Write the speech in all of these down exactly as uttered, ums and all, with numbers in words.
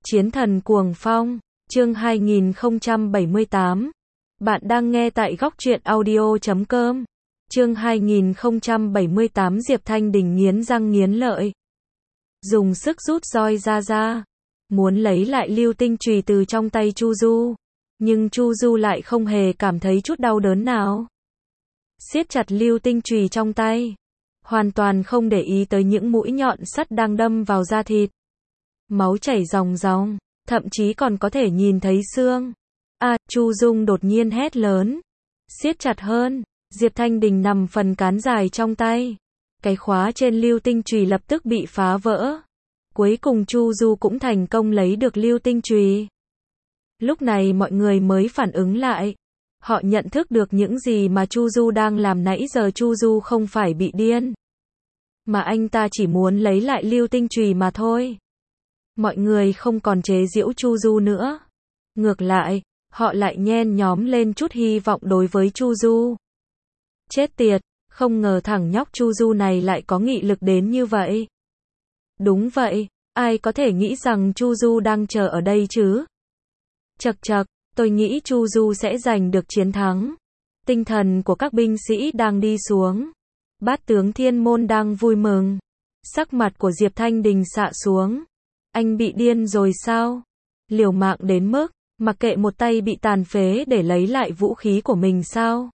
Chiến thần cuồng phong, chương hai nghìn không trăm bảy mươi tám. Bạn đang nghe tại góc truyện audio chấm com. Chương hai nghìn không trăm bảy mươi tám. Diệp Thanh Đình nghiến răng nghiến lợi, dùng sức rút roi ra ra, muốn lấy lại lưu tinh chùy từ trong tay Chu Du, nhưng Chu Du lại không hề cảm thấy chút đau đớn nào. Siết chặt lưu tinh chùy trong tay, hoàn toàn không để ý tới những mũi nhọn sắt đang đâm vào da thịt. Máu chảy ròng ròng, thậm chí còn có thể nhìn thấy xương. A, à, Chu Dung đột nhiên hét lớn, siết chặt hơn. Diệp Thanh Đình nằm phần cán dài trong tay, cái khóa trên lưu tinh chùy lập tức bị phá vỡ. Cuối cùng Chu Du cũng thành công lấy được lưu tinh chùy. Lúc này mọi người mới phản ứng lại. Họ nhận thức được những gì mà Chu Du đang làm nãy giờ. Chu Du không phải bị điên, mà anh ta chỉ muốn lấy lại lưu tinh chùy mà thôi. Mọi người không còn chế giễu Chu Du nữa. Ngược lại, họ lại nhen nhóm lên chút hy vọng đối với Chu Du. Chết tiệt, không ngờ thằng nhóc Chu Du này lại có nghị lực đến như vậy. Đúng vậy, ai có thể nghĩ rằng Chu Du đang chờ ở đây chứ? Chậc chậc, tôi nghĩ Chu Du sẽ giành được chiến thắng. Tinh thần của các binh sĩ đang đi xuống. Bát tướng Thiên Môn đang vui mừng. Sắc mặt của Diệp Thanh Đình xạ xuống. Anh bị điên rồi sao? Liều mạng đến mức mặc kệ một tay bị tàn phế để lấy lại vũ khí của mình sao?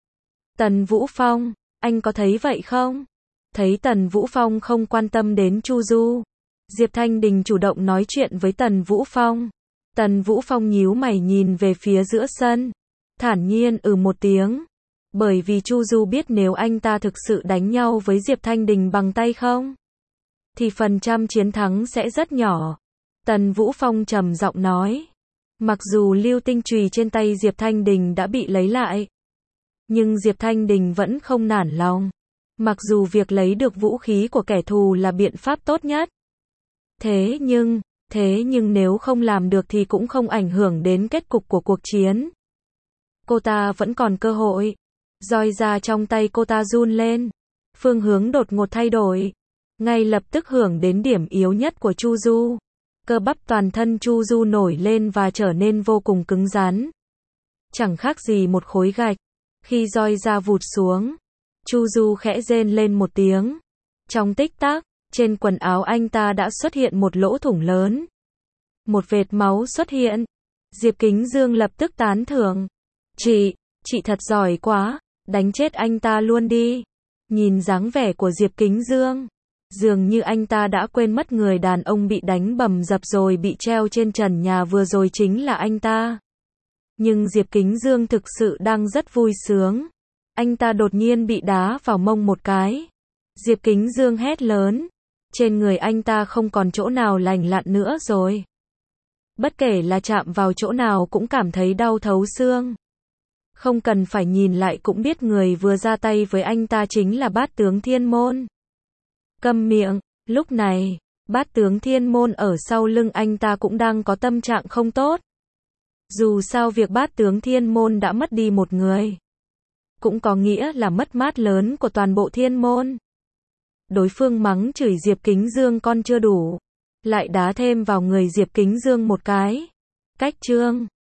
Tần Vũ Phong, anh có thấy vậy không? Thấy Tần Vũ Phong không quan tâm đến Chu Du, Diệp Thanh Đình chủ động nói chuyện với Tần Vũ Phong. Tần Vũ Phong nhíu mày nhìn về phía giữa sân, thản nhiên ừ một tiếng. Bởi vì Chu Du biết nếu anh ta thực sự đánh nhau với Diệp Thanh Đình bằng tay không, thì phần trăm chiến thắng sẽ rất nhỏ. Tần Vũ Phong trầm giọng nói. Mặc dù lưu tinh chùy trên tay Diệp Thanh Đình đã bị lấy lại, nhưng Diệp Thanh Đình vẫn không nản lòng. Mặc dù việc lấy được vũ khí của kẻ thù là biện pháp tốt nhất. Thế nhưng, thế nhưng nếu không làm được thì cũng không ảnh hưởng đến kết cục của cuộc chiến. Cô ta vẫn còn cơ hội. Roi ra trong tay cô ta run lên. Phương hướng đột ngột thay đổi. Ngay lập tức hưởng đến điểm yếu nhất của Chu Du. Cơ bắp toàn thân Chu Du nổi lên và trở nên vô cùng cứng rắn. Chẳng khác gì một khối gạch. Khi roi ra vụt xuống, Chu Du khẽ rên lên một tiếng. Trong tích tắc, trên quần áo anh ta đã xuất hiện một lỗ thủng lớn. Một vệt máu xuất hiện. Diệp Kính Dương lập tức tán thưởng. Chị, chị thật giỏi quá, đánh chết anh ta luôn đi. Nhìn dáng vẻ của Diệp Kính Dương, dường như anh ta đã quên mất người đàn ông bị đánh bầm dập rồi bị treo trên trần nhà vừa rồi chính là anh ta. Nhưng Diệp Kính Dương thực sự đang rất vui sướng. Anh ta đột nhiên bị đá vào mông một cái. Diệp Kính Dương hét lớn. Trên người anh ta không còn chỗ nào lành lặn nữa rồi. Bất kể là chạm vào chỗ nào cũng cảm thấy đau thấu xương. Không cần phải nhìn lại cũng biết người vừa ra tay với anh ta chính là Bát tướng Thiên Môn. Câm miệng. Lúc này, Bát tướng Thiên Môn ở sau lưng anh ta cũng đang có tâm trạng không tốt. Dù sao việc Bát tướng Thiên Môn đã mất đi một người, cũng có nghĩa là mất mát lớn của toàn bộ Thiên Môn. Đối phương mắng chửi Diệp Kính Dương con chưa đủ, lại đá thêm vào người Diệp Kính Dương một cái. Cách trương,